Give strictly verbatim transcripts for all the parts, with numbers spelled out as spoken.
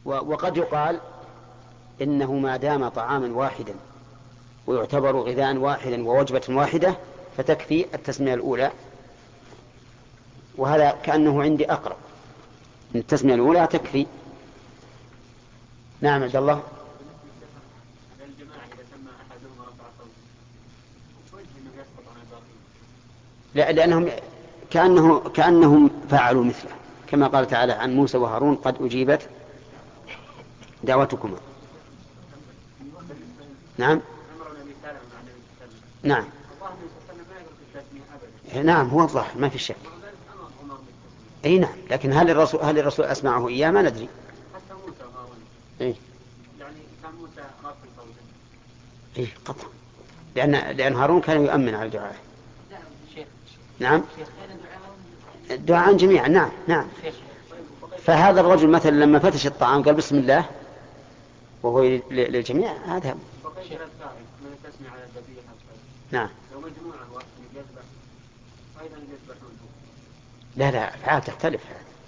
وقد يقال إنه ما دام طعاما واحدا ويعتبر غذاء واحدا ووجبة واحدة فتكفي التسمية الأولى، وهذا كأنه عندي أقرب من التسمية الأولى تكفي. نعم عبد الله. لا، لأنهم كأنه كأنهم فعلوا مثله كما قال تعالى عن موسى وهارون قد أجيبت دعوتكما. نعم نعم نعم هو الظاهر ما في شك. اي نعم، لكن هل الرسول هل الرسول اسمعه اياه ما ندري. حتى موسى وهارون اي يعني كان موسى رافع صوته. اي قطعا، لان لان هارون كان يؤمن على دعائه. نعم الدعاء جميعا. نعم نعم. فهذا الرجل مثلا لما فتش الطعام قال بسم الله وهو للجميع هذا. نعم. لا لا أفعال تختلف.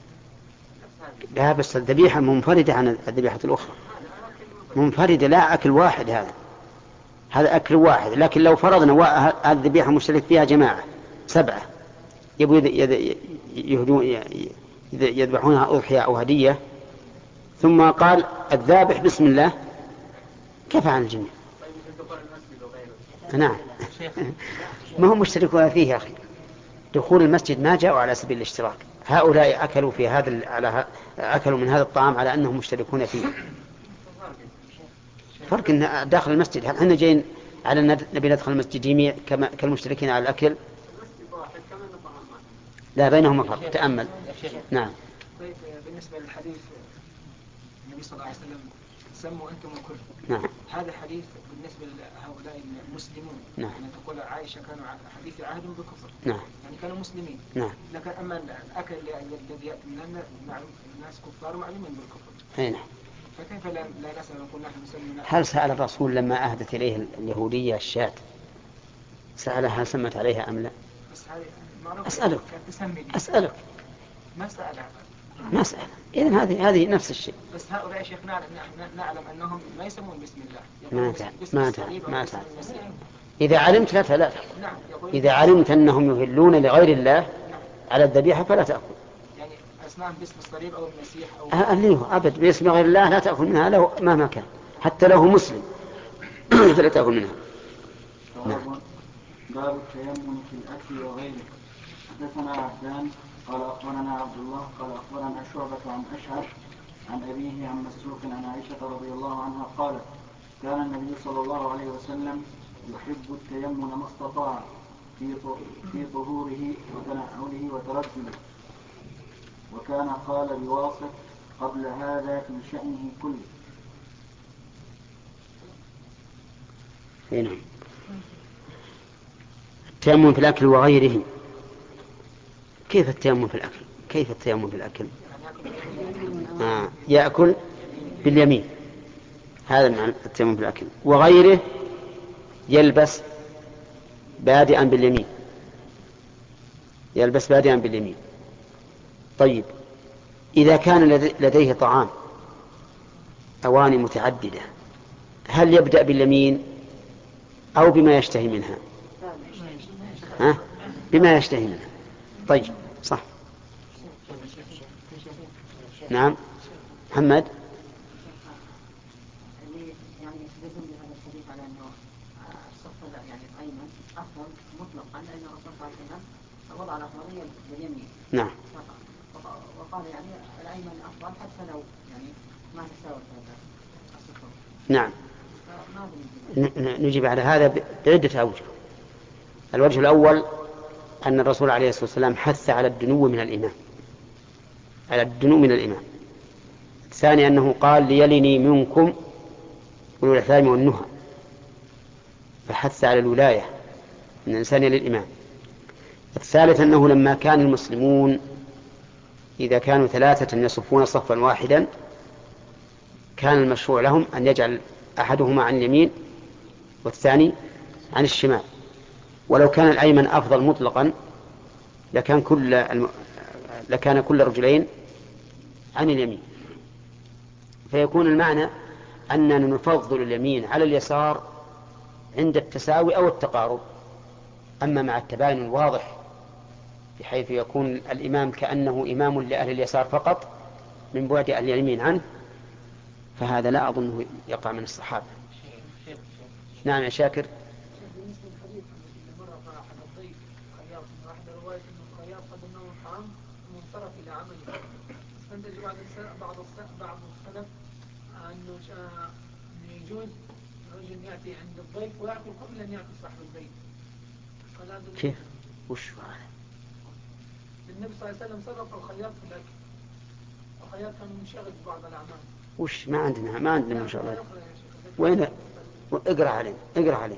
لا بس الذبيحة منفردة عن الذبيحة الأخرى، منفردة لا أكل واحد. هذا هذا أكل واحد، لكن لو فرضنا هذه الذبيحة مشترك فيها جماعة سبعة يبغوا يهدون يذبحونها أضحية أو هدية ثم قال الذابح بسم الله كفى عن الجميع. نعم ما هم مشتركون فيه يا أخي. دخول المسجد ما جاءوا على سبيل الاشتراك، هؤلاء أكلوا في هذا على أكلوا من هذا الطعام على أنهم مشتركون فيه. فرق إن داخل المسجد هل احنا جايين على نبي ندخل المسجد جميع كما كالمشتركين على الأكل؟ لا بينهما فرق. تأمل. نعم. طيب بالنسبة للحديث النبي صلى الله عليه وسلم سموا أنتم الكل. نعم. هذا حديث بالنسبة لهؤلاء المسلمون. نعم. يعني تقول عائشة كانوا حديث عهد بالكفر. نعم. يعني كانوا مسلمين. نعم. لكن أما الأكل الذي يأتي من الناس كفار معلومين بالكفر. أي نعم. فكيف لا لا نسأل نقول نحن مسلمين؟ هل سأل الرسول لما أهدت إليه اليهودية الشاة سألها سمت عليها أم لا؟ أسألك أسألك ما سألها ما سأل. إذن هذه هذه نفس الشيء. بس هؤلاء يا شيخ نعلم نعلم أنهم ما يسمون بسم الله. ما تعلم ما تعلم ما تعلم. إذا علمت لا فلا تأكل. نعم. إذا علمت أنهم يهلون لغير الله نعم. على الذبيحة فلا تأكل. يعني أصنام باسم الصليب أو المسيح أو أهليه أبد باسم غير الله لا تأكل منها له مهما كان حتى لو هو مسلم فلا تأكل منها. نعم. باب التيمم في الأكل وغيره. حدثنا عبدان قال أخبرنا عبد الله قال أخبرنا شعبة عن أشعث عن أبيه عن مسروق عن عائشة رضي الله عنها قالت كان النبي صلى الله عليه وسلم يحب التيمم ما استطاع في طهوره وتنعله وترجله، وكان قال بواسط قبل هذا في شأنه كله. نعم. التيمم في الأكل وغيره. كيف التيمم في الأكل؟ كيف التيمم في الأكل؟ آه. يأكل باليمين، هذا معنى التيمم في الأكل. وغيره يلبس بادئا باليمين، يلبس بادئا باليمين. طيب إذا كان لديه طعام أواني متعددة هل يبدأ باليمين أو بما يشتهي منها؟ ها؟ بما يشتهي منها. طيب صح. نعم محمد. يعني يستدل بهذا الحديث على انه الصف يعني الايمن افضل مطلقا لان الرسول صلى الله عليه وسلم وضع الافضليه باليمين. نعم. وقال يعني الايمن افضل حتى لو يعني ما تساوت هذا الصف. نعم. نجيب على هذا بعدة أوجه. الوجه الأول أن الرسول عليه الصلاة والسلام حث على الدنو من الإمام، على الدنو من الإمام. الثاني أنه قال ليلني منكم أولو الإحلام والنهى، فحث على الولاية من الإنسان للإمام. الثالث أنه لما كان المسلمون إذا كانوا ثلاثة يصفون صفا واحدا كان المشروع لهم أن يجعل أحدهما عن اليمين والثاني عن الشمال، ولو كان الأيمن أفضل مطلقا لكان كل الم... لكان كل رجلين عن اليمين. فيكون المعنى أننا نفضل اليمين على اليسار عند التساوي أو التقارب. أما مع التباين الواضح بحيث يكون الإمام كأنه إمام لأهل اليسار فقط من بعد أهل اليمين عنه، فهذا لا أظنه يقع من الصحابة. نعم يا شاكر. بالنسبة للحديث اللي مر أحد الضيف خياط من أحد رواية أنه الخياط قدم له الطعام ثم انصرف إلى عمله، استنتج بعض بعض بعض السلف أنه يجوز رجل يأتي عند الضيف ويأكل قبل أن يأكل صاحب البيت. كيف؟ وش النبي صلى الله عليه وسلم صرف الخياط في الأكل، الخياط كان منشغل ببعض الأعمال. وش ما عندنا ما عندنا ما شاء الله. وين؟ اقرأ عليه اقرأ عليه.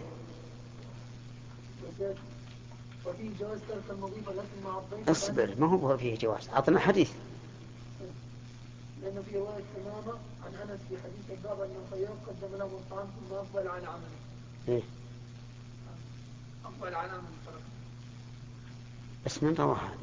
وفيه جواز ترك المضيف لكن مع الضيف. اصبر، ما هو فيه جواز، أعطنا حديث. لأن في رواية تمامة عن أنس في حديث الباب أن الخياط قدم له الطعام ثم أقبل على عمله. إيه؟ أقبل على عمله فرق. بس من رواه هذه؟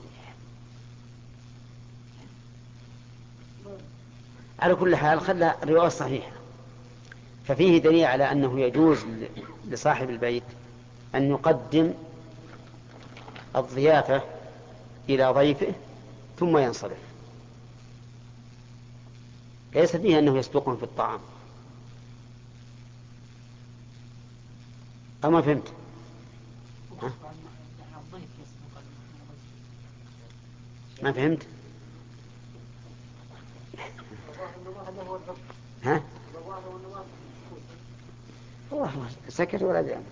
على كل حال خلها رواية صحيحة. ففيه دليل على أنه يجوز لصاحب البيت أن يقدم الضيافة إلى ضيفه ثم ينصرف، ليس فيه أنه يسبقهم في الطعام. أو ما فهمت؟ ها؟ ما فهمت؟ ها؟ والله سكت ولا جاء.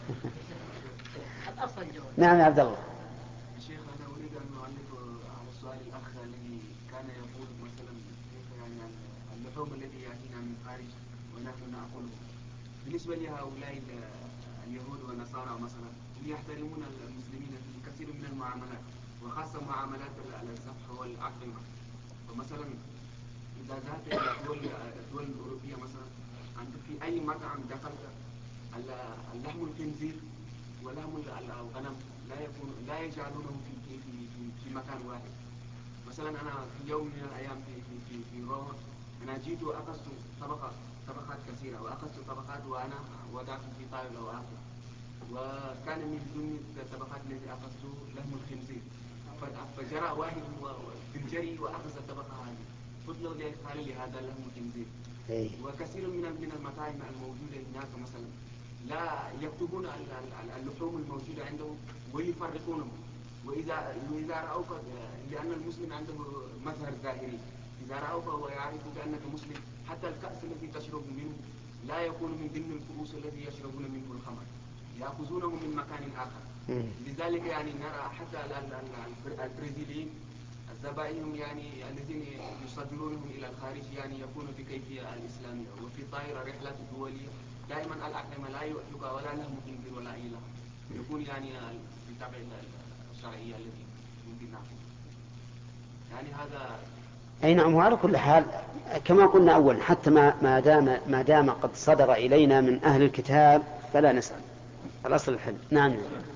نعم يا عبد الله. شيخ أنا أريد أن أعلق على السؤال الأخ الذي كان يقول مثلا كيف يعني اللحوم التي يأتينا من الخارج ونحن نأكله. بالنسبة لهؤلاء اليهود والنصارى مثلا هم يحترمون المسلمين في كثير من المعاملات، وخاصة معاملات الذبح والأطعمة. فمثلا إذا ذهبت إلى الدول الدول الأوروبية مثلا، عند في أي مطعم دخلت اللحم الخنزير ولحم الغنم لا يكون لا يجعلونهم في في في, في مكان واحد. مثلا أنا في يوم من الأيام في في في, في روما أنا جيت وأخذت طبقة طبقات كثيرة، وأخذت طبقات وأنا وضعت في طاولة وآكل، وكان من ضمن الطبقات التي أخذته لحم الخنزير، فجرى واحد في الجري وأخذ الطبقة هذه، قلت له قال لي هذا لحم الخنزير. وكثير من من المطاعم الموجودة هناك مثلا لا يكتبون اللحوم الموجودة عندهم ويفرقونهم، وإذا إذا رأوك، لأن المسلم عنده مظهر ظاهري، إذا رأوك ويعرف بأنك مسلم حتى الكأس الذي تشرب منه لا يكون من ضمن الكؤوس الذي يشربون منه الخمر، يأخذونه من مكان آخر. لذلك يعني نرى حتى البرازيليين الزبائنهم يعني الذين يصدرونهم إلى الخارج يعني يكونوا بكيفية الإسلامية، وفي طائرة رحلة دولية دائما الأطعمة لا يؤكلها ولا لهم خنزير ولا أي لحم، يكون يعني بالطبع الشرعية التي يمكن نعمل. يعني هذا أي نعم. وعلى كل حال كما قلنا أولا حتى ما ما دام ما دام قد صدر إلينا من أهل الكتاب فلا نسأل، الأصل الحل. نعم.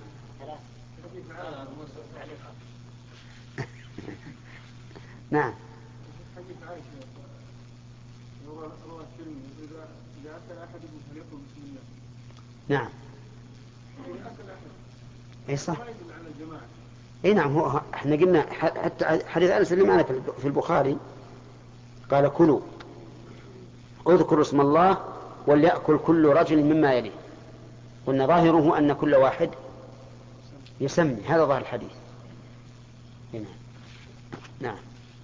نعم. حديث عائشة رواه الترمذي إذا إذا أكل أحدكم فليقل بسم الله. نعم. إذا أكل أحد. أي صح. على الجماعة. أي نعم. هو إحنا قلنا حتى حديث أنس اللي معنا في البخاري قال كلوا اذكروا اسم الله وليأكل كل رجل مما يليه، قلنا ظاهره أن كل واحد يسمي، هذا ظاهر الحديث. هنا. نعم.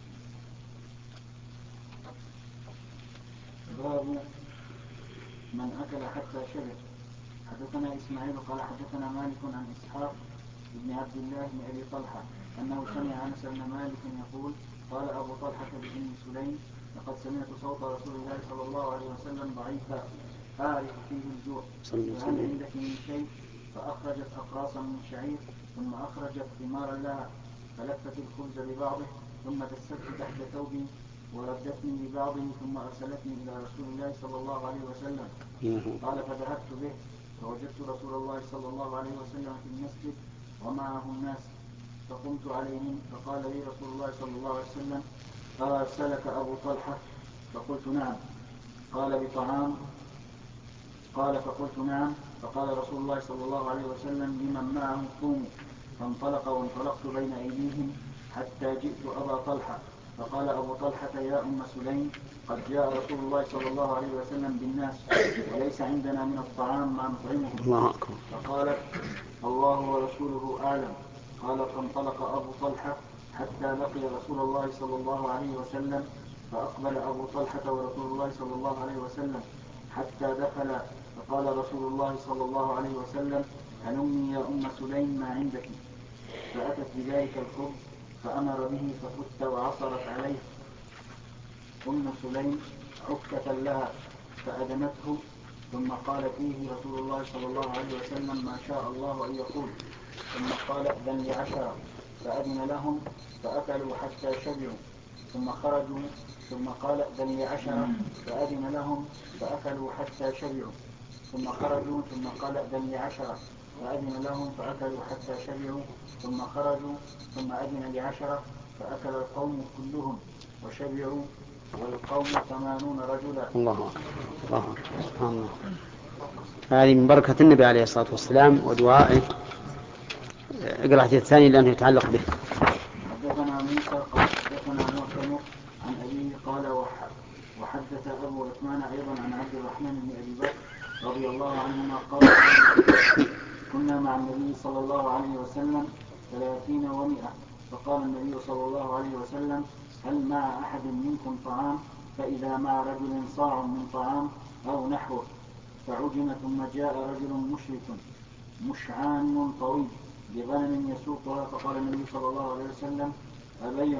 باب من أكل حتى شبع. حدثنا إسماعيل قال حدثنا مالك عن إسحاق بن عبد الله بن أبي طلحة أنه سمع أنس بن مالك يقول قال أبو طلحة بن سليم لقد سمعت صوت رسول الله صلى الله عليه وسلم ضعيفا أعرف فيه الجوع، فهل عندك من شيء؟ فأخرجت أقراصا من شعير ثم أخرجت ثمارا لها فلفت الخبز ببعضه ثم دست تحت ثوبي وردتني ببعضه ثم أرسلتني إلى رسول الله صلى الله عليه وسلم. قال فذهبت به فوجدت رسول الله صلى الله عليه وسلم في المسجد ومعه الناس فقمت عليهم فقال لي رسول الله صلى الله عليه وسلم أرسلك أبو طلحة؟ فقلت نعم. قال بطعام قال فقلت نعم. فقال رسول الله صلى الله عليه وسلم لمن معه قوموا. فانطلق وانطلقت بين أيديهم حتى جئت أبا طلحة. فقال أبو طلحة يا أم سليم قد جاء رسول الله صلى الله عليه وسلم بالناس وليس عندنا من الطعام ما نطعمهم. فقالت الله ورسوله أعلم. قال فانطلق أبو طلحة حتى لقي رسول الله صلى الله عليه وسلم فأقبل أبو طلحة ورسول الله صلى الله عليه وسلم حتى دخل. فقال رسول الله صلى الله عليه وسلم هلمي يا أم سليم ما عندك. فأتت بذلك الخبز فأمر به ففت وعصرت عليه أم سليم عكة لها فأدمته. ثم قال فيه رسول الله صلى الله عليه وسلم ما شاء الله أن يقول. ثم قال أذن لعشرة فأذن لهم فأكلوا حتى شبعوا ثم خرجوا. ثم قال أذن لعشرة فأذن لهم فأكلوا حتى شبعوا ثم خرجوا. ثم قال أذن لعشرة فأذن لهم فأكلوا حتى شبعوا ثم خرجوا. ثم أذن لعشرة فأكل القوم كلهم وشبعوا والقوم ثمانون رجلا. الله الله سبحان الله. هذه من بركة النبي عليه الصلاة والسلام ودعائه. اقرأ الحديث الثاني لأنه يتعلق به. حدثنا موسى قال حدثنا معتمر عن أبيه قال وحدث أبو عثمان أيضا عن عبد الرحمن بن أبي بكر رضي الله عنهما قال كنا مع النبي صلى الله عليه وسلم ثلاثين ومئة. فقال النبي صلى الله عليه وسلم هل مع أحد منكم طعام؟ فإذا مع رجل صاع من طعام أو نحوه. فعجن. ثم جاء رجل مشرك مشعان طويل بغنم يسوقها. فقال النبي صلى الله عليه وسلم أبيع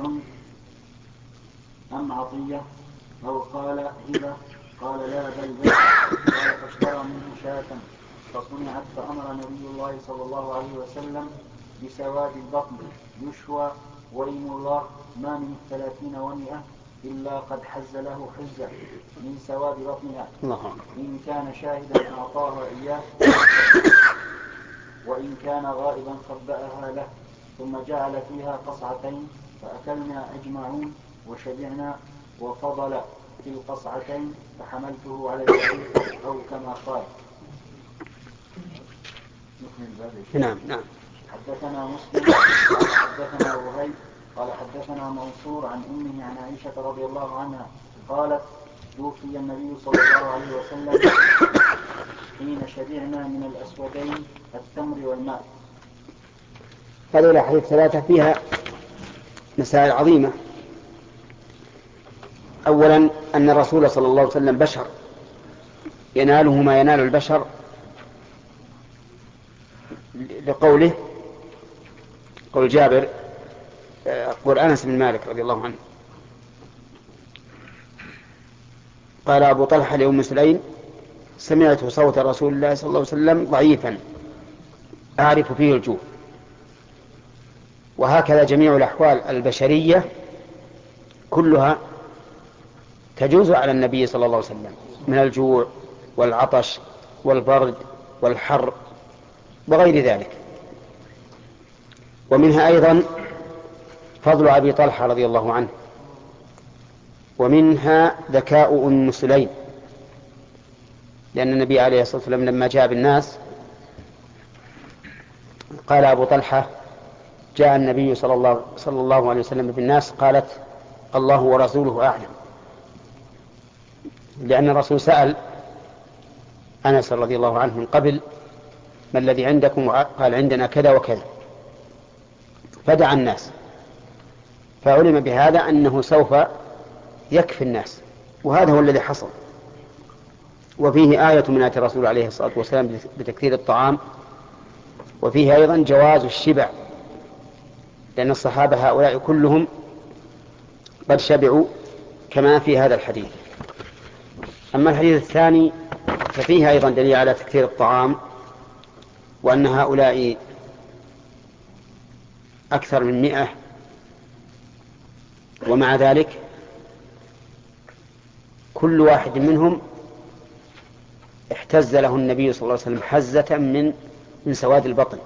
أم عطية؟ أو قال هبة؟ قال لا بل بيع. قال فاشترى منه شاة فصنعت. فأمر نبي الله صلى الله عليه وسلم بسواد البطن يشوى وإيم الله ما من الثلاثين ومئة إلا قد حز له حزة من سواد بطنها. إن كان شاهدا أعطاها إياه وإن كان غائبا خبأها له. ثم جعل فيها قصعتين فأكلنا أجمعون وشبعنا وفضل في القصعتين فحملته على البعير أو كما قال. نعم نعم. حدثنا مسلم قال حدثنا وهيب قال حدثنا منصور عن أمه عن عائشة رضي الله عنها قالت توفي النبي صلى الله عليه وسلم حين شبعنا من الأسودين التمر والماء. هذه الأحاديث ثلاثة فيها مسائل عظيمة. أولا أن الرسول صلى الله عليه وسلم بشر يناله ما ينال البشر لقوله قول جابر قول أنس بن مالك رضي الله عنه قال أبو طلحة لأم سليم سمعت صوت رسول الله صلى الله عليه وسلم ضعيفا أعرف فيه الجوع. وهكذا جميع الأحوال البشرية كلها تجوز على النبي صلى الله عليه وسلم من الجوع والعطش والبرد والحر وغير ذلك. ومنها أيضا فضل أبي طلحة رضي الله عنه. ومنها ذكاء أم سليم لأن النبي عليه الصلاة والسلام لما جاء بالناس قال أبو طلحة جاء النبي صلى الله, صلى الله عليه وسلم بالناس قالت الله ورسوله أعلم. لأن الرسول سأل أنس رضي الله عنه من قبل ما الذي عندكم؟ قال عندنا كذا وكذا فدعا الناس فعلم بهذا أنه سوف يكفي الناس وهذا هو الذي حصل. وفيه آية من آيات الرسول عليه الصلاة والسلام بتكثير الطعام. وفيه أيضا جواز الشبع لأن الصحابة هؤلاء كلهم قد شبعوا كما في هذا الحديث. أما الحديث الثاني ففيه أيضا دليل على تكثير الطعام وأن هؤلاء أكثر من مئة ومع ذلك كل واحد منهم احتز له النبي صلى الله عليه وسلم حزة من من سواد البطن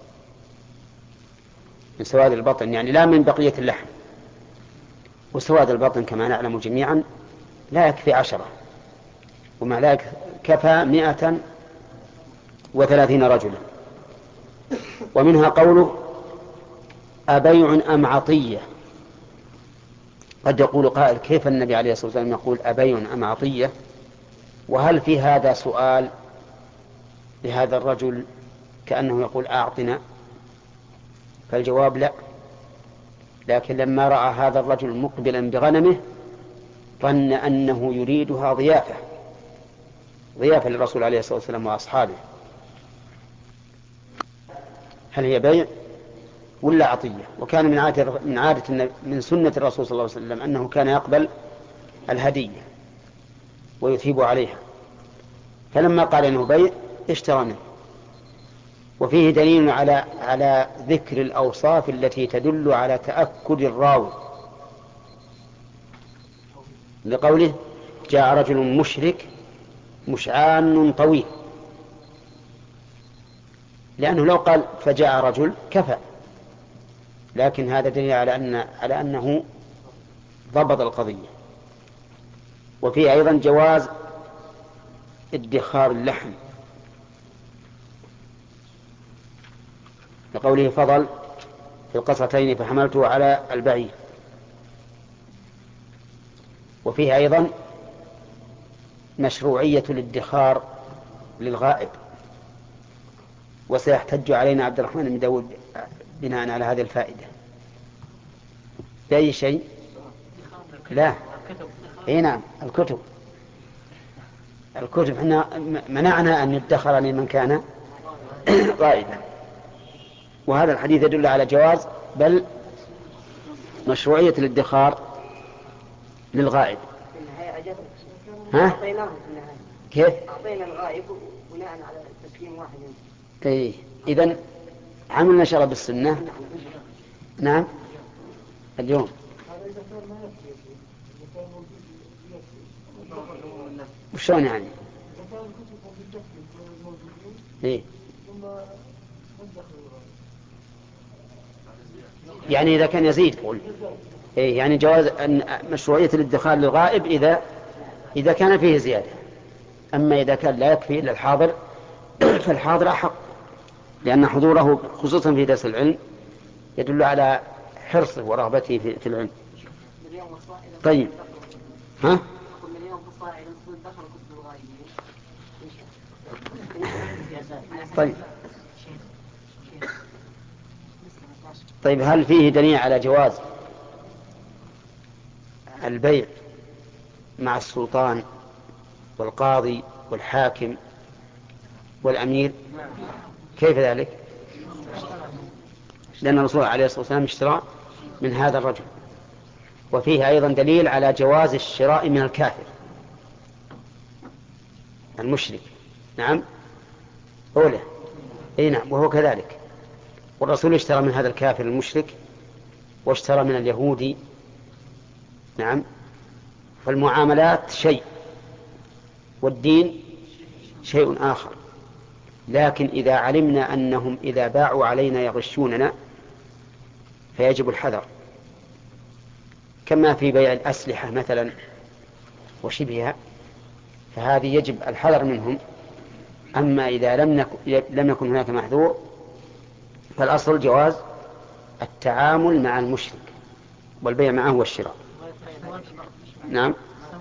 من سواد البطن يعني لا من بقية اللحم. وسواد البطن كما نعلم جميعا لا يكفي عشرة، ومع ذلك كفى مئة وثلاثين رجلا. ومنها قوله أبيع أم عطية. قد يقول قائل كيف النبي عليه الصلاة والسلام يقول أبيع أم عطية، وهل في هذا سؤال لهذا الرجل كأنه يقول أعطنا؟ فالجواب لا، لكن لما رأى هذا الرجل مقبلا بغنمه ظن أنه يريدها ضيافة ضيافة للرسول عليه الصلاة والسلام وأصحابه. هل هي بيع ولا عطية؟ وكان من عادة من عادة من سنة الرسول صلى الله عليه وسلم أنه كان يقبل الهدية ويثيب عليها، فلما قال إنه بيع اشترى منه. وفيه دليل على على ذكر الأوصاف التي تدل على تأكد الراوي، لقوله جاء رجل مشرك مشعان طويل، لأنه لو قال فجاء رجل كفى، لكن هذا دليل على أن على أنه ضبط القضية. وفيه أيضا جواز ادخار اللحم، لقوله فضل في القصتين فحملته على البعير. وفيه أيضا مشروعية الادخار للغائب، وسيحتج علينا عبد الرحمن بن داود بناء على هذه الفائدة بأي شيء؟ لا، اي نعم، الكتب الكتب احنا منعنا أن يدخر لمن كان غائبا، وهذا الحديث يدل على جواز بل مشروعية الادخار للغائب. ها؟ كيف؟ أعطينا الغائب بناء على تسليم واحد. إيه، إذن عملنا شرع بالسنة. نعم اليوم. وشون يعني؟ إيه؟ يعني إذا كان يزيد قول. إيه يعني جواز أن مشروعية الادخار للغائب إذا إذا كان فيه زيادة. أما إذا كان لا يكفي إلا الحاضر فالحاضر أحق، لأن حضوره خصوصا في درس العلم يدل على حرصه ورغبته في العلم. طيب ها؟ طيب طيب هل فيه دليل على جواز البيع مع السلطان والقاضي والحاكم والأمير؟ كيف ذلك؟ لأن الرسول عليه الصلاة والسلام اشترى من هذا الرجل. وفيه أيضا دليل على جواز الشراء من الكافر المشرك. نعم أولى. أي نعم، وهو كذلك. والرسول اشترى من هذا الكافر المشرك واشترى من اليهودي. نعم، فالمعاملات شيء والدين شيء آخر. لكن إذا علمنا أنهم إذا باعوا علينا يغشوننا فيجب الحذر، كما في بيع الأسلحة مثلا وشبهها، فهذه يجب الحذر منهم. أما إذا لم يكن, لم يكن هناك محذور فالأصل جواز التعامل مع المشرك والبيع معه والشراء. نعم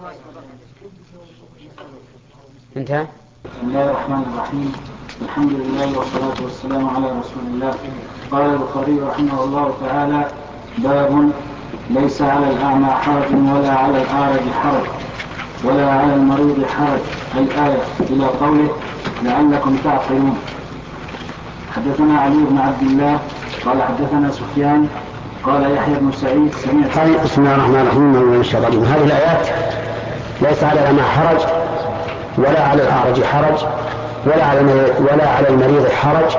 انتهى. بسم الله الرحمن الرحيم، الحمد لله والصلاة والسلام على رسول الله. قال البخاري رحمه الله تعالى: باب ليس على الأعمى حرج ولا على الأعرج حرج ولا على المريض حرج، الآية إلى قوله لعلكم تعقلون. حدثنا علي بن عبد الله قال حدثنا سفيان قال يحيى بن سعيد سمعت. بسم الله الرحمن الرحيم. هذه الآيات ليس على الأعمى حرج ولا على الأعرج حرج ولا على ولا على المريض حرج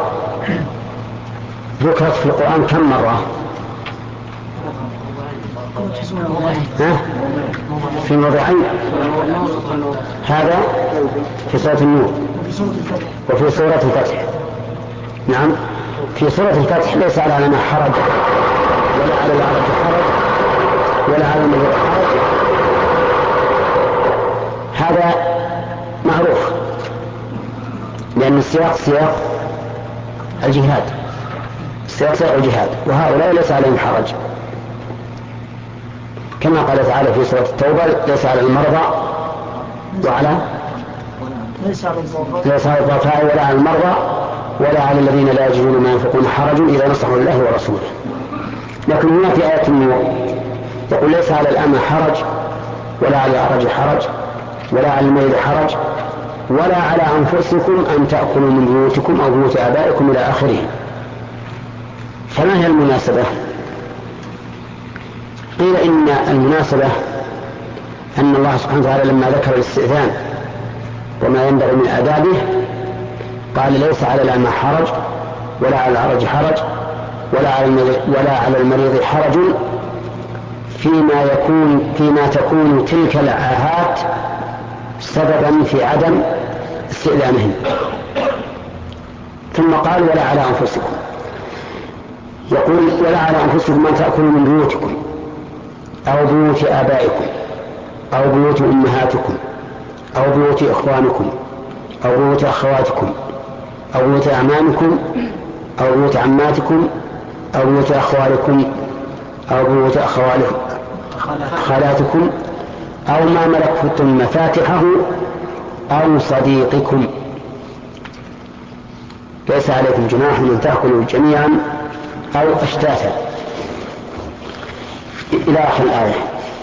ذكرت في القرآن كم مرة؟ ها؟ في موضعين. هذا في سورة النور وفي سورة الفتح. نعم، في سورة الفتح ليس على الأعمى حرج ولا على الأعرج حرج ولا على المريض حرج، هذا معروف لأن السياق سياق الجهاد، السياق سياق الجهاد، وهؤلاء ليس عليهم حرج، كما قال تعالى في سورة التوبة: ليس على المرضى وعلى ليس على الضعفاء ولا على المرضى ولا على الذين لا يجدون ما ينفقون حرج إذا نصحوا الله ورسوله. لكن هنا في آية النور يقول: ليس على الأعمى حرج ولا على الأعرج حرج ولا على المريض حرج ولا على أنفسكم أن تأكلوا من بيوتكم أو بيوت آبائكم إلى آخره. فما هي المناسبة؟ قيل إن المناسبة أن الله سبحانه وتعالى لما ذكر الاستئذان وما ينبغي من آدابه قال: ليس على الأعمى حرج ولا على الأعرج حرج ولا على ولا على المريض حرج فيما يكون فيما تكون تلك العاهات سببا في عدم استئذانهم. ثم قال: ولا على أنفسكم. يقول: ولا على أنفسكم أن تأكلوا من بيوتكم أو بيوت آبائكم أو بيوت أمهاتكم أو بيوت إخوانكم أو بيوت أخواتكم أو بيوت أعمامكم أو بيوت عماتكم أو بيوت أخوالكم أو بيوت خالاتكم أو ما ملكتم مفاتحه أو صديقكم. ليس عليكم جناح أن تأكلوا جميعا أو أشتاتا إلى آخر الآية.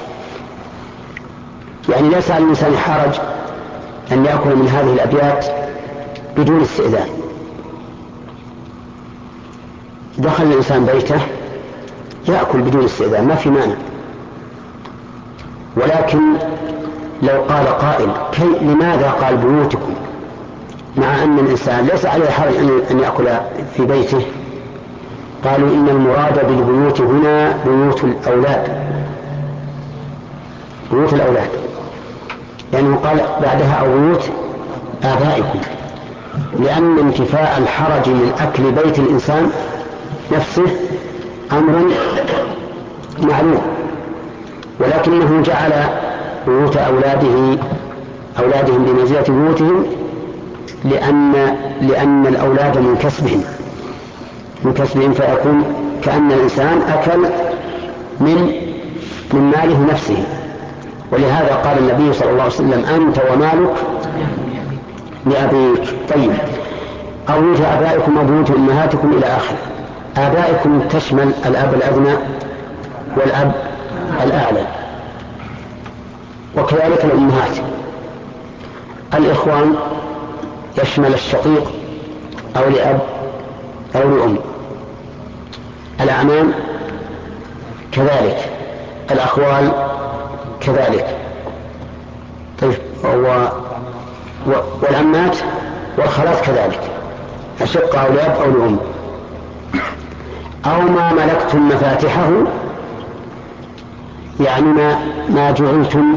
يعني ليس على الإنسان حرج أن يأكل من هذه الأبيات بدون استئذان. دخل الإنسان بيته يأكل بدون استئذان ما في مانع، ولكن لو قال قائل: كي لماذا قال بيوتكم مع أن الإنسان ليس عليه حرج أن يأكل في بيته؟ قالوا: إن المراد بالبيوت هنا بيوت الأولاد، بيوت الأولاد، لأنه قال بعدها: أو بيوت آبائكم، لأن انتفاء الحرج من أكل بيت الإنسان نفسه أمر معلوم، ولكنه جعل بيوت أولاده أولادهم بمنزلة بيوتهم لأن لأن الأولاد من كسبهم من كسبهم فيكون كأن الإنسان أكل من من ماله نفسه. ولهذا قال النبي صلى الله عليه وسلم: أنت ومالك لأبيك. طيب، أو بيوت آبائكم أو بيوت أمهاتكم إلى آخره. آبائكم تشمل الأب الأدنى والأب الأعلى، وكذلك الأمهات. الإخوان يشمل الشقيق أو لأب أو لأم. الأعمام كذلك، الأخوال كذلك. طيب، و... و... والعمات والخالات كذلك، أشقة أو لأب أو لأم. أو ما ملكتم مفاتحه، يعني ما, ما جعلتم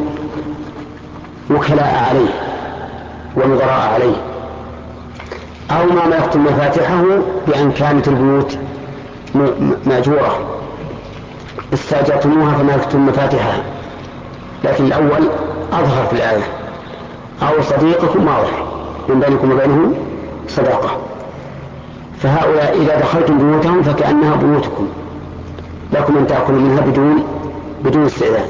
وكلاء عليه ونظراء عليه. أو ما ملكتم مفاتحه بأن كانت البيوت مأجورة استأجرتموها فملكتم مفاتحها، لكن الأول أظهر في الآية. أو صديقكم واضح من بينكم وبينه صداقة، فهؤلاء إذا دخلتم بيوتهم فكأنها بيوتكم، لكم أن تأكلوا منها بدون بدون استئذان.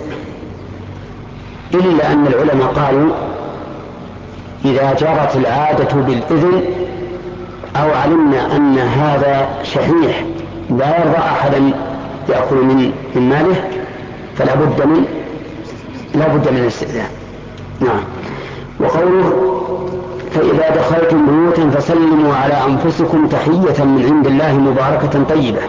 إلا أن العلماء قالوا: إذا جرت العادة بالإذن أو علمنا أن هذا شحيح لا يرضى أحدا يأكل من من ماله فلا بد من لا بد من الاستئذان. نعم. وقوله: فإذا دخلتم بيوتا فسلموا على أنفسكم تحية من عند الله مباركة طيبة.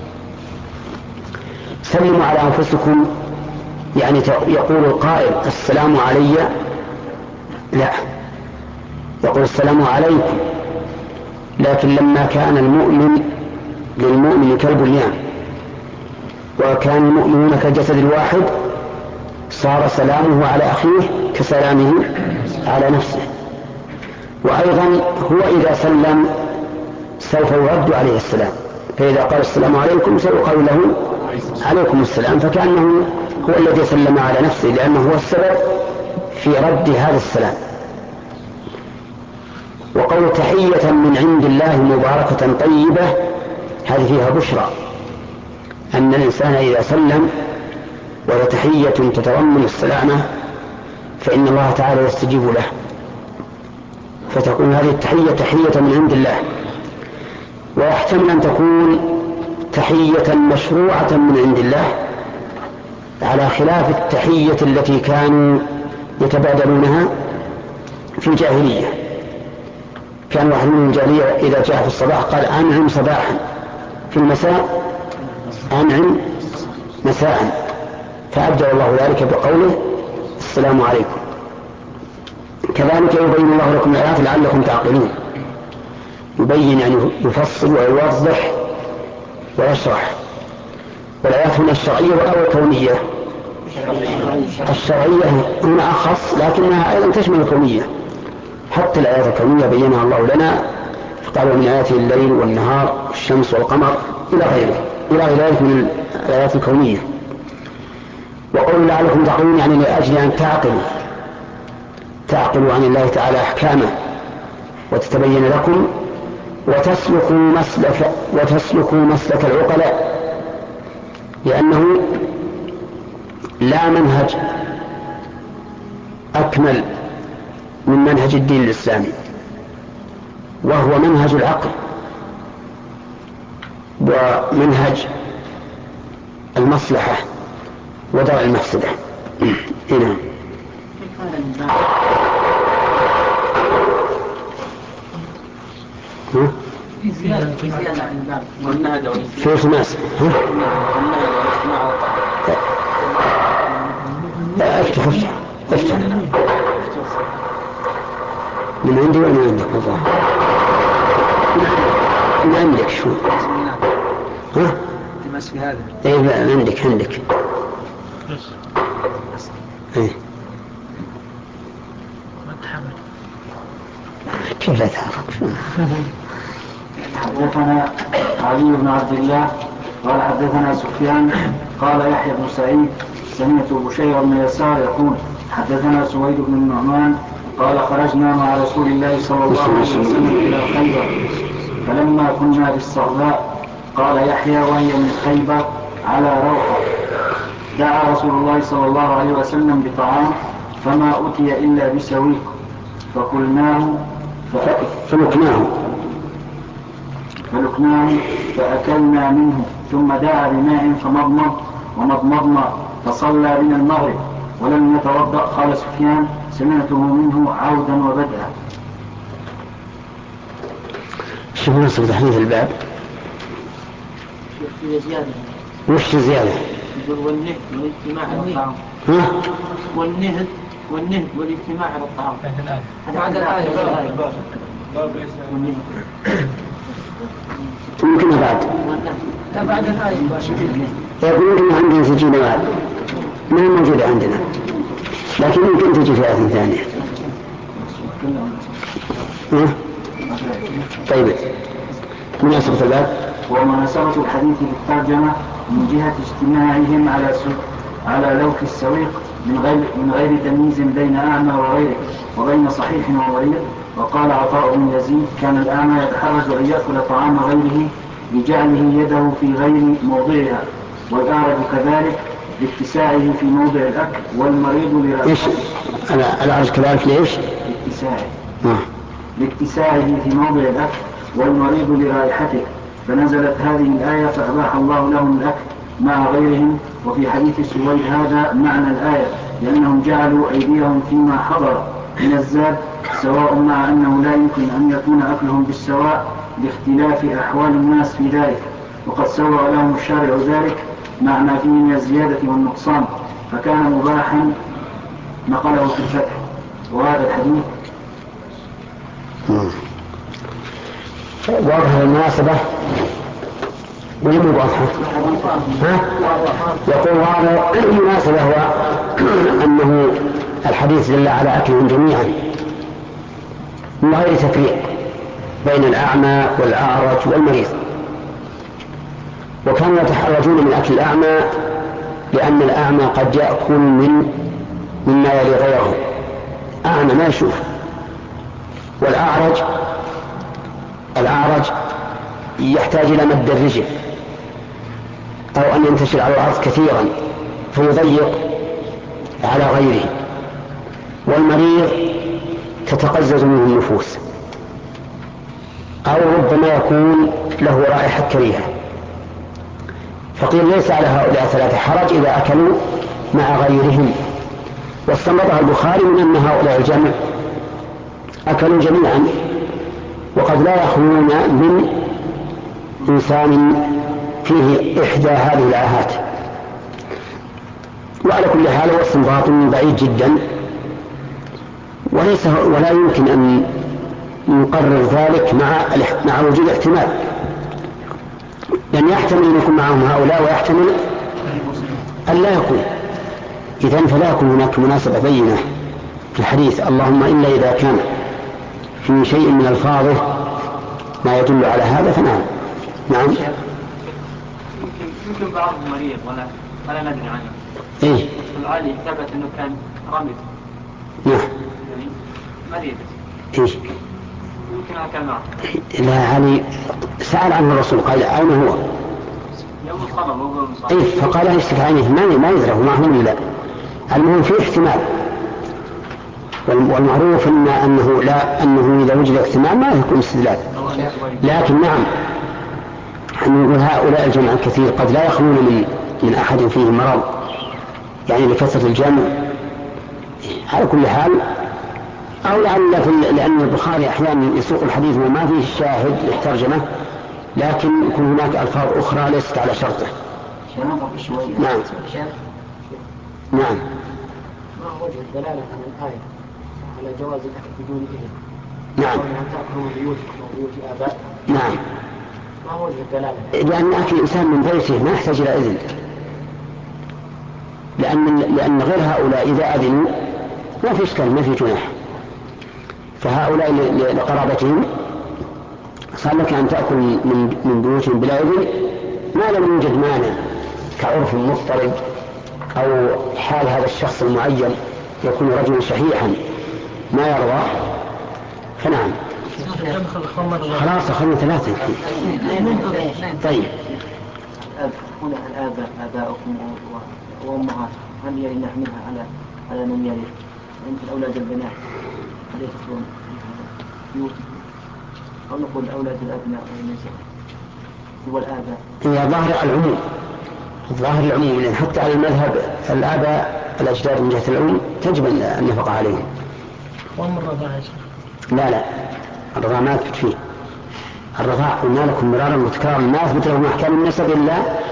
سلموا على أنفسكم يعني يقول القائل: السلام علي، لا، يقول: السلام عليكم. لكن لما كان المؤمن للمؤمن كالبنيان وكان المؤمنون كالجسد الواحد صار سلامه على أخيه كسلامه على نفسه. وأيضا هو إذا سلم سوف يرد عليه السلام، فإذا قال السلام عليكم سيقال له عليكم السلام، فكأنه هو الذي سلم على نفسه، لأنه هو السبب في رد هذا السلام. وقول تحية من عند الله مباركة طيبة هذه فيها بشرى أن الإنسان إذا سلم وهي تحية تتضمن السلامة فإن الله تعالى يستجيب له، فتكون هذه التحية تحية من عند الله. ويحتمل أن تكون تحية مشروعة من عند الله على خلاف التحية التي كانوا يتبادلونها في الجاهلية. كان واحد من الجاهلية إذا جاء في الصباح قال أنعم صباحا، في المساء أنعم مساء، فأبدل الله ذلك بقوله السلام عليكم. كذلك يبين الله لكم الآيات لعلكم تعقلون، يبين يعني يفصل ويوضح ويشرح. والآيات هنا الشرعية أو الكونية؟ الشرعية هنا أخص، لكنها أيضا تشمل الكونية. حتى الآيات الكونية بينها الله لنا، فقالوا من آياته الليل والنهار والشمس والقمر إلى غيره إلى غير ذلك من الآيات الكونية. وقولوا لعلكم تعقلون يعني لأجل أن تعقلوا تعقلوا عن الله تعالى أحكامه وتتبين لكم وتسلكوا مسلك وتسلكوا مسلك العقلاء، لأنه لا منهج أكمل من منهج الدين الإسلامي، وهو منهج العقل ومنهج المصلحة ودرء المفسدة. هنا في زيادة في زيادة عن الباب والنهد في خماس افتح افتح افتح من عندي ولا من عندك؟ والله من عندك. شو ها تمس في هذا؟ ايه لا عندك عندك ايه كيف لا تعرف؟ حدثنا علي بن عبد الله قال حدثنا سفيان قال يحيى بن سعيد سمعت بشير بن يسار يقول حدثنا سويد بن النعمان قال خرجنا مع رسول الله صلى الله عليه وسلم إلى خيبر فلما كنا بالصعباء قال يحيى وهي من خيبر على روحة دعا رسول الله صلى الله عليه وسلم بطعام فما أتي إلا بسويق فقلناه فلقناه فلقناه فأكلنا منه ثم دعا بماء فمضمض ومضمضنا فصلى بنا المغرب ولم يتوضأ. قال سفيان سمعته منه عودا وبدءا. شوف نصف تحديث الباب في زيادة وش زيادة؟ يقول والنهد والاجتماع على الطعام. ها؟ والنهد والنهد والاجتماع على الطعام. هذا بعد الآية. يمكن بعد. لا بعد الآية. يقول إن عندنا سجين بعد ما هي موجودة عندنا، لكن يمكن تجي في آية ثانية. ها؟ طيب مناسبة الباب ومناسبة الحديث بالترجمة من جهة اجتماعهم على على لوك السويق من غير من غير تمييز بين أعمى وغيره وبين صحيح ومريض. وقال عطاء بن يزيد كان الأعمى يتحرج أن يأكل طعام غيره بجعله يده في غير موضعها، والأعرج كذلك لاتساعه في موضع الأكل، والمريض لرائحته. الأعرج كذلك ليش؟ لاتساعه آه. لاتساعه في موضع الأكل والمريض لرائحته، فنزلت هذه الآية فأباح الله لهم الأكل مع غيرهم. وفي حديث سويد هذا معنى الآية، لأنهم جعلوا أيديهم فيما حضر من الزاد سواء، مع أنه لا يمكن أن يكون أكلهم بالسواء لاختلاف أحوال الناس في ذلك، وقد سوى لهم الشارع ذلك مع ما فيه من الزيادة والنقصان، فكان مباحا نقله في الفتح. وهذا الحديث واضح المناسبة ولا مو واضحة؟ ها؟ يقول واضح المناسبة هو أنه الحديث دل على أكلهم جميعا من غير تفريق بين الأعمى والأعرج والمريض. وكانوا يتحرجون من أكل الأعمى لأن الأعمى قد يأكل من مما يلي غيره أعمى ما يشوف. والأعرج الأعرج يحتاج إلى مد الرجل أو أن ينتشر على الأرض كثيرا فيضيق على غيره. والمريض تتقزز منه النفوس أو ربما يكون له رائحة كريهة. فقيل ليس على هؤلاء ثلاثة حرج إذا أكلوا مع غيرهم. واستنبطها البخاري من أن هؤلاء الجمع أكلوا جميعا وقد لا يخلون من إنسان فيه إحدى هذه الآهات. وعلى كل حال هو استنباط بعيد جدا وليس ولا يمكن أن يقرر ذلك مع مع وجود احتمال، لأن يحتمل أن يكون معهم هؤلاء ويحتمل أن لا يكون. إذن فلا يكون هناك مناسبة بينة في الحديث، اللهم إلا إذا كان في شيء من ألفاظه ما يدل على هذا فنعم. نعم. يمكن بعض مريض ولا ولا ندري عنه. إيه. العالي ثبت إنه كان رمز. نعم. يعني مريض. إيه. يمكن أكل معه. لا علي سأل عنه الرسول قال أين هو؟ يوم الصبر هو المصاب. إيه فقال يشتكي عينه ما ما يدري هو معه ولا لا. المهم في احتمال، والمعروف إن أنه لا أنه إذا وجد احتمال ما يكون استدلال. لكن نعم أن يقول هؤلاء الجمع الكثير قد لا يخلون من من أحد فيه مرض يعني لكثرة الجمع على كل حال، أو لعل لأن البخاري أحيانا يسوق الحديث وما فيه الشاهد للترجمة لكن يكون هناك ألفاظ أخرى ليست على شرطه. نعم. نعم. ما هو وجه الدلالة من الآية على جواز الأكل بدون إذن؟ نعم. وأنها تأكلوا بيوتكم وبيوت آبائكم. نعم. ما هو وجه الدلالة؟ لأن أكل الإنسان من بيته ما يحتاج إلى إذن، لأن لأن غير هؤلاء إذا أذنوا ما في إشكال ما في جناح، فهؤلاء لقرابتهم صار لك أن تأكل من من بيوتهم بلا إذن ما لم يوجد مانع كعرف مضطرب أو حال هذا الشخص المعين يكون رجلا شحيحا ما يرضى فنعم. خلاص أخذنا ثلاثة. طيب. هنا الآباء آباؤكم وأمهاتكم هل يري نحملها على على من يري؟ أنت الأولاد البنات هل يدخلون بيوتهم؟ أو نقول أولاد الأبناء والنساء والآباء؟ هي ظاهر العموم، ظاهر العموم لأن حتى على المذهب الآباء الأجداد من جهة العموم تجب النفقة عليهم. وأم الرضاعة؟ لا لا الرضاعة ما يثبت فيه. الرضاعة قلنا لكم مرارا وتكرارا ما يثبت لهم أحكام النسب إلا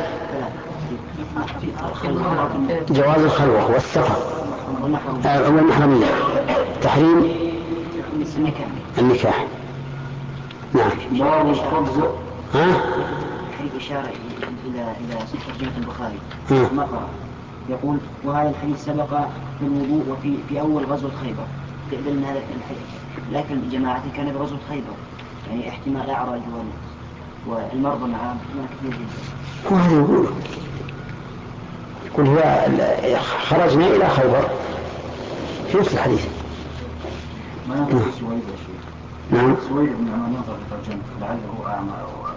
جواز الخلوة والسفر والمحرمية تحريم النكاح. نعم. باب الخبز. ها؟ في إشارة إلى إلى ترجمة البخاري ها. مقرأ يقول وهذا الحديث سبق في الوضوء وفي في أول غزوة خيبر تقبل هذا الحديث، لكن جماعة كان بغزوة خيبر يعني احتمال أعرج والمرضى مع احتمال كثير جدا. وهذا يقول يقول هو خرجنا إلى خيبر في نفس الحديث. ما نقول سويد يا شيخ. نعم. سويد بن عمان نظر لترجمة لعله أعمى أو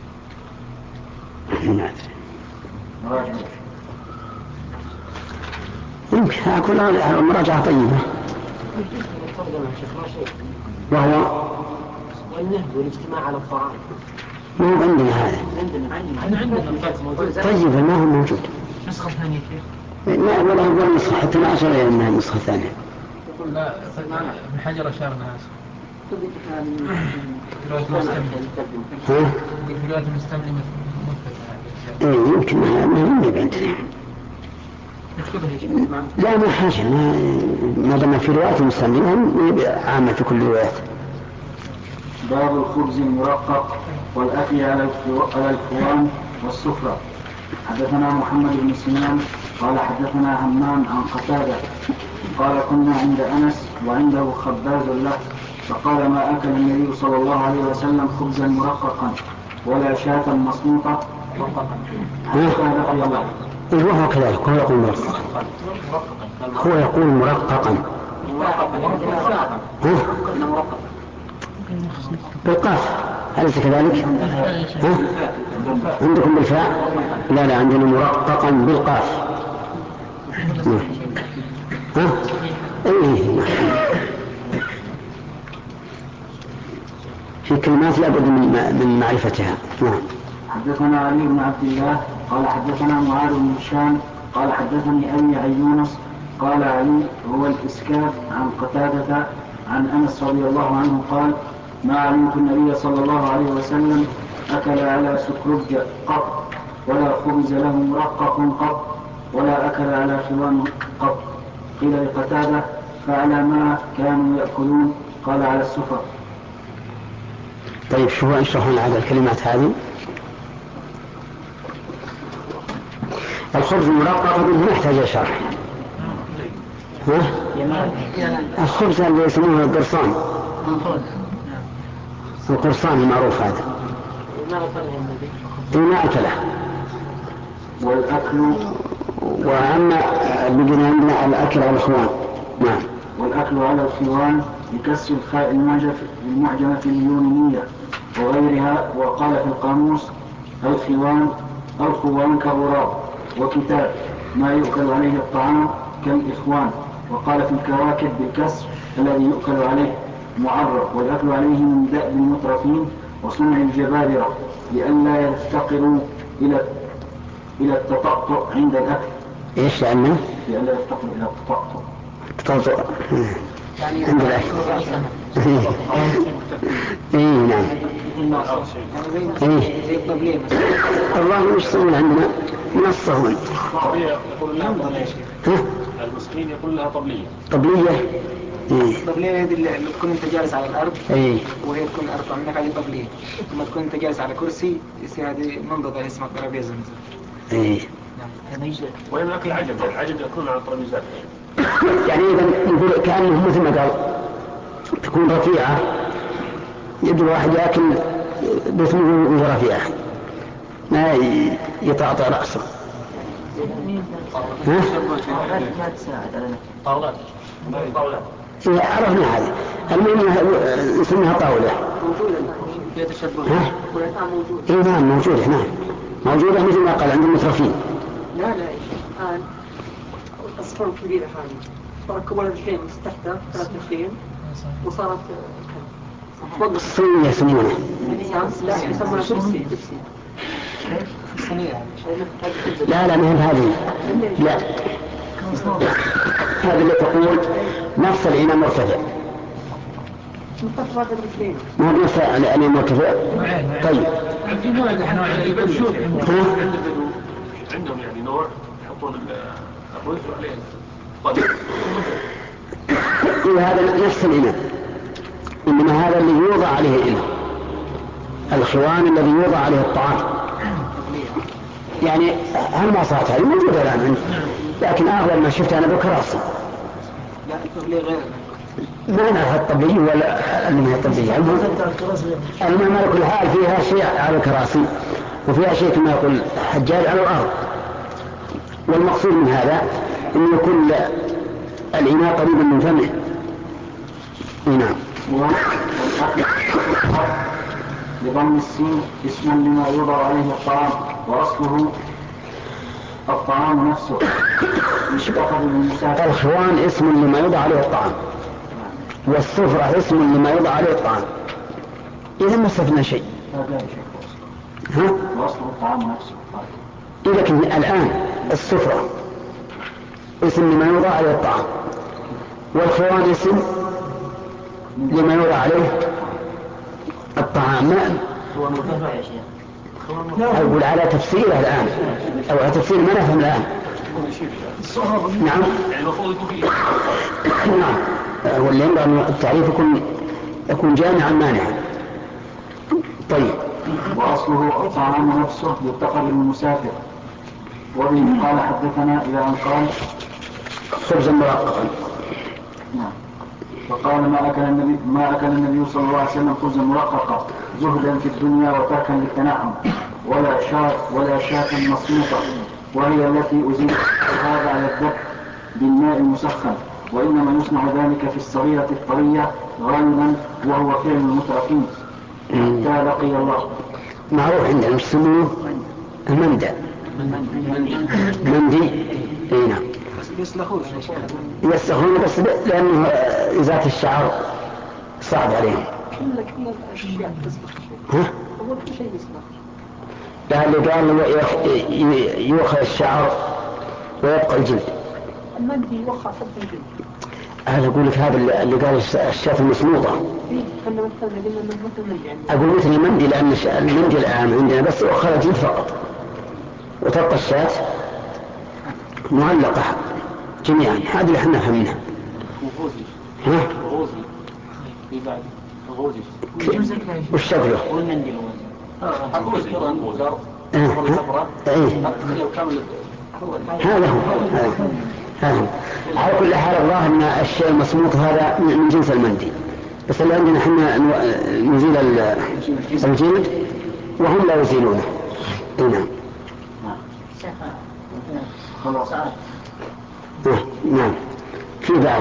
نعم. مراجع. يمكن أقول المراجعة طيبة. وهو والنهب والاجتماع على الطعام. ما هو عندنا هذا. عندنا عندنا طيب ما هو موجود. نسخة ثانية كيف؟ لا ولا هو نسخة حتى ما أشار إلى أنها نسخة ثانية. يقول لا ابن حجر أشارنا ها؟ في رواية المستملي مثبتة. إيه يمكن ما ما هم عندنا. لا ما حاجة ما ما دام في رواية المستملي هم عامة في كل روايات. باب الخبز المرقق والأكل على الكوان والسفرة. حدثنا محمد بن سنان قال حدثنا همام عن قتادة قال كنا عند أنس وعنده خباز له فقال ما أكل النبي صلى الله عليه وسلم خبزا مرققا ولا شاة مصموطة حتى لقي الله. وهو كذلك هو يقول مرققا هو يقول مرققا بالقاف أليس كذلك؟ ها؟ عندكم بالفاء؟ لا لا عندنا مرققا بالقاف. ها؟ إيه. في كلمات لابد من معرفتها. نعم. حدثنا علي بن عبد الله قال حدثنا معاذ بن هشام قال حدثني أبي عن يونس قال علي هو الإسكاف عن قتادة عن أنس رضي الله عنه قال ما علمت النبي صلى الله عليه وسلم أكل على سكرج قط ولا خبز له مرقق قط ولا أكل على خوان قط. قيل لقتادة فعلى ما كانوا يأكلون قال على السفر. طيب شو اشرحوا على الكلمات هذه. الخبز المرقق ما يحتاج شرح. ها؟ الخبز اللي يسمونه القرصان، القرصان المعروف هذا ما أكله. والأكل وأما بجنا عندنا الأكل على الخوان. نعم. والأكل على الخوان بكسر الخاء المعجمة في اليونانية وغيرها. وقال في القاموس الخوان الخوان كغراب وكتاب ما يؤكل عليه الطعام كالإخوان. وقال في الكواكب بالكسر الذي يؤكل عليه معرب. والأكل عليه من دأب المترفين وصنع الجبابرة لئلا يفتقروا إلى إلى التطأطؤ عند الأكل. إيش لأنه؟ لئلا يفتقروا إلى التطأطؤ. التطأطؤ عند الأكل. إيه نعم. إيه. الله يشتغل عندنا نصهون. المسلمين يقول لها طبلية. طبلية. إيه. طبلية هذه اللي تكون أنت جالس على الأرض. إيه. وهي تكون أرفع منك هذه طبلية. ثم تكون أنت جالس على كرسي يصير هذه منضدة اسمها ترابيزة مثلا. إيه. وين أكل عجب؟ العجب يكون على الترابيزات. يعني إذا يقول كأنه مثل ما قال تكون رفيعة يد الواحد يأكل باسمه رفيعة ما يطاطع رأسه. ها؟ طاولات. طاولات. إيه عرفنا هذه. المهم نسميها طاولة. ها؟ إيه نعم موجودة. نعم موجودة مثل ما قال عند المترفين. لا لا الآن الأصفار الكبيرة هذه فركبوا لها الخيم تحتها ثلاث خيم وصارت الصينية يسمونه. لا يسمونها كرسي. لا لا ما هي هذه. لا هذه اللي تقول نفس الإناء مرتفع. ما هو نفس الإناء مرتفع. طيب عندهم يعني نوع يحطون الرز عليه طيب. هذا نفس الإناء إنما هذا اللي يوضع عليه الإناء الخوان الذي يوضع عليه الطعام. يعني هالمواصفات هذه موجودة الآن لكن أغلب ما شفت أنا بكراسي. لا الطبلية غير ما نعرف الطبلية ولا أنها الطبلية. المهم على كل حال فيها شيء على الكراسي وفيها شيء كما يقول حجاج على الأرض. والمقصود من هذا أن يكون الإناء قريبا من فمه. نعم. بضم السين اسما لما يوضع عليه الطعام وأصله الطعام نفسه يشتقى بالمسافة. الخوان اسم لما يوضع عليه الطعام والسفرة اسم لما يوضع عليه الطعام. إذا ما استفدنا شيء. ها؟ وأصله الطعام نفسه. إذا كنا الآن السفرة اسم لما يوضع عليه الطعام والخوان اسم لما يوضع عليه الطعام. ما أقول على تفسيره الآن أو على تفسير ما نفهم الآن. نعم. نعم. واللي ينبغي أن التعريف يكون يكون جامعا مانعا. طيب. وأصله الطعام نفسه يتقى للمسافر. وبه قال حدثنا إلى أن قال خبزا مرققا. نعم. فقال ما أكل النبي ما أكل النبي صلى الله عليه وسلم خبزا مرققا زهدا في الدنيا وتركا للتنعم ولا شاة ولا شاة مصموطة وهي التي أزيل هذا على الذبح بالماء المسخن وإنما يصنع ذلك في الصغيرة الطرية غالبا وهو فعل المترفين حتى لقي الله. معروف عندنا يسموه المندى مندي. اي نعم يسلخون يسلخون بس لأنه إزالة الشعر صعب عليهم. كل كل الأشياء تسبق شيء. ها؟ أول كل شيء يسبق. لا اللي قال يوخى الشعر ويبقى الجلد. المندي يوخى فوق الجلد. أنا أقول لك هذا اللي قال الشاة المسموطة. إيه كنا مثلا قلنا إنه مثل المندي يعني. أقول مثل المندي لأن المندي الآن عندنا بس يوخى الجلد فقط وتبقى الشاة معلقة جميعا. هذا اللي احنا فهمناه. ها؟ غوزي في بعد غوزي وش شكله؟ والمندي الغوزي غوزر لو كامل هذا هو هذا هو. على كل حال الله ان الشيء المصموط هذا من جنس المندي بس اللي عندنا احنا نزيل الجلد وهم لا يزيلونه. نعم خلاص. نعم في بعد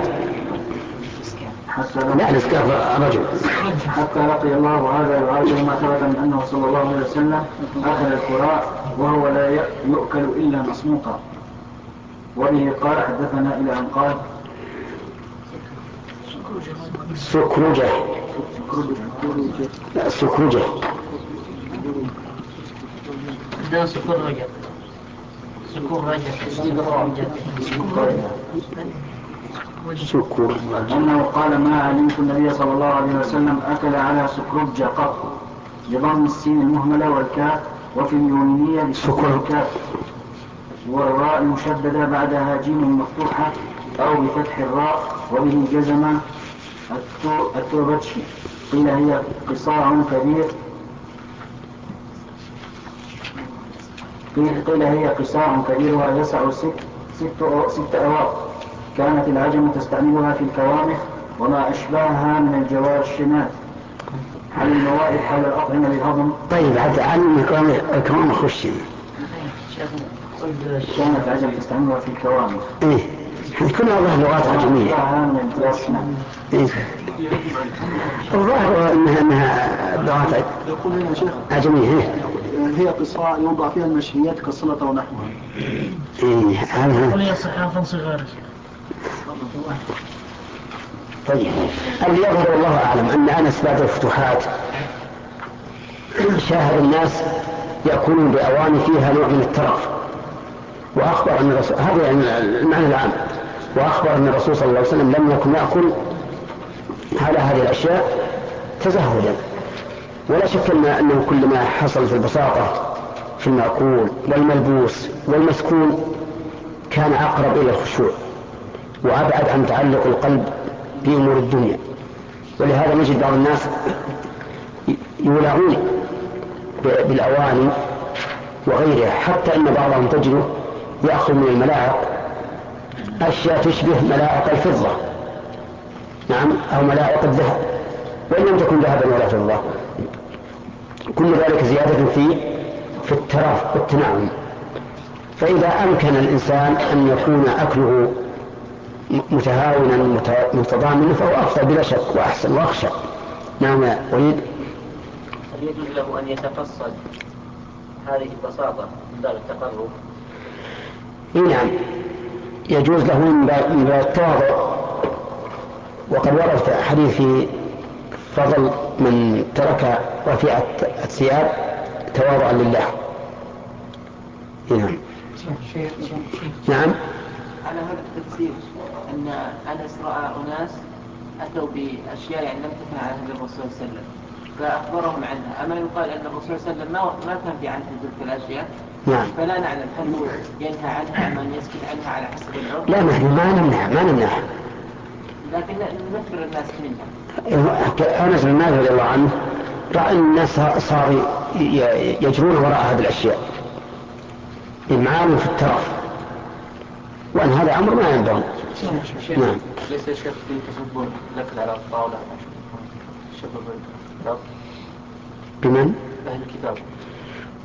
لا الاسكاف رجل حتى لقي الله وهذا يعارض ما ثبت من أنه صلى الله عليه وسلم أكل الكراء وهو لا يؤكل إلا مصموطا. وبه قال حدثنا إلى أن قال سكرجة لا سكرجة ده سكر رجل سكر رجل سكر أنه قال ما علمت النبي صلى الله عليه وسلم أكل على سكرجة قط بضم السين المهملة والكاف وفي اليونانية بسكر الكاف والراء المشددة بعدها جيم مفتوحة أو بفتح الراء. وبه جزم التوبتشي قيل هي قصاع كبير قيل هي قصاع كبيرها يسع ست ست ست أواق كانت العجم تستعملها في الكوامخ وما أشباهها من الجوار الشمال على الموائد حول الأطعمة للهضم. طيب هذا علم الكوامخ خش كانت العجم تستعملها في الكوامخ. ايه كلها ظهر لغات عجمية. إيه. الظاهر انها انها لغات عجمية. هي قصاء يوضع فيها المشويات كالسلطة ونحوها. ايه هذا وهي صحافا صغار. طيب اللي يظهر الله اعلم ان انس بعد الفتوحات شاهد الناس يأكلون بأواني فيها نوع من الترف واخبر ان الرسول هذا يعني المعنى العام واخبر ان الرسول صلى الله عليه وسلم لم يكن يأكل على هذه الاشياء تزهدا. ولا شك انه كل ما حصل في البساطة في المأكول والملبوس والمسكون كان اقرب الى الخشوع وابعد عن تعلق القلب بأمور الدنيا. ولهذا نجد بعض الناس يولعون بالأواني وغيرها حتى أن بعضهم تجده يأخذ من الملاعق أشياء تشبه ملاعق الفضة نعم أو ملاعق الذهب وإن لم تكن ذهبا ولا فضة. كل ذلك زيادة في في التراف والتنعم. فإذا أمكن الإنسان أن يكون أكله متهاونا متضامنا فهو أفضل بلا شك وأحسن وأخشى. نعم يا وليد. هل يجوز له أن يتقصد هذه البساطة من باب التقرب؟ نعم يجوز له من باب التواضع. وقد ورد في حديث فضل من ترك رفيع الثياب تواضعا لله. نعم نعم على هذا التفسير أن أنس رأى أناس أتوا بأشياء يعني لم تكن على هذا الرسول صلى الله عليه وسلم فأخبرهم عنها. أما يقال أن الرسول صلى الله عليه وسلم ما كان في عنه تلك الأشياء نعم. فلا نعلم هل هو ينهى عنها أم أن يسكت عنها على حسب العرف. لا ما نمنع ما نمنع لكن نخبر الناس منها. أنس بن مالك رضي الله عنه رأى الناس صاروا يجرون وراء هذه الأشياء إمعان في الترف وأن هذا أمر ما ينبغي. نعم. ليس الشيخ في تصبر لكن على الطاولة بمن؟ أهل الكتاب.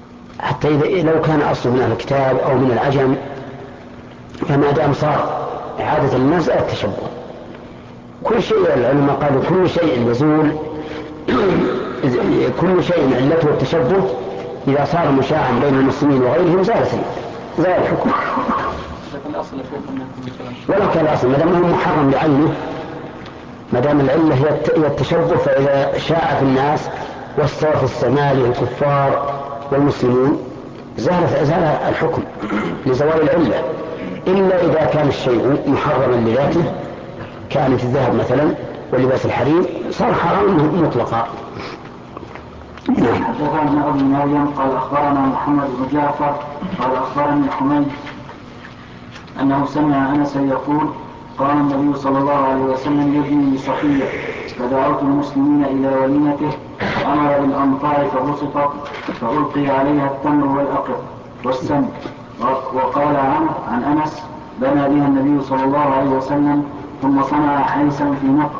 حتى إذا لو كان أصله من أهل الكتاب أو من العجم فما دام صار عادة الناس التشبه. كل شيء العلماء قالوا كل شيء يزول كل شيء علته التشبه إذا صار مشاعا بين المسلمين وغيرهم زال زال الحكم. ولا كان الأصل ما دام هو محرم بعينه، ما دام العلة هي التشبه، فإذا شاع في الناس واستوى في السماء الكفار والمسلمون زال زال الحكم لزوال العلة، إلا إذا كان الشيء محرما لذاته، كانت الذهب مثلا ولباس الحرير صار حرام مطلقا. حدثنا ابو مريم قال اخبرنا محمد بن جعفر قال اخبرني حميد انه سمع انسا يقول قال النبي صلى الله عليه وسلم يبني لصفيه فدعوت المسلمين الى وليمته امر بالامطار فبسطت فالقي عليها التمر والاقط والسم. وقال عنه عن انس بنى بها النبي صلى الله عليه وسلم ثم صنع حيسا في نقر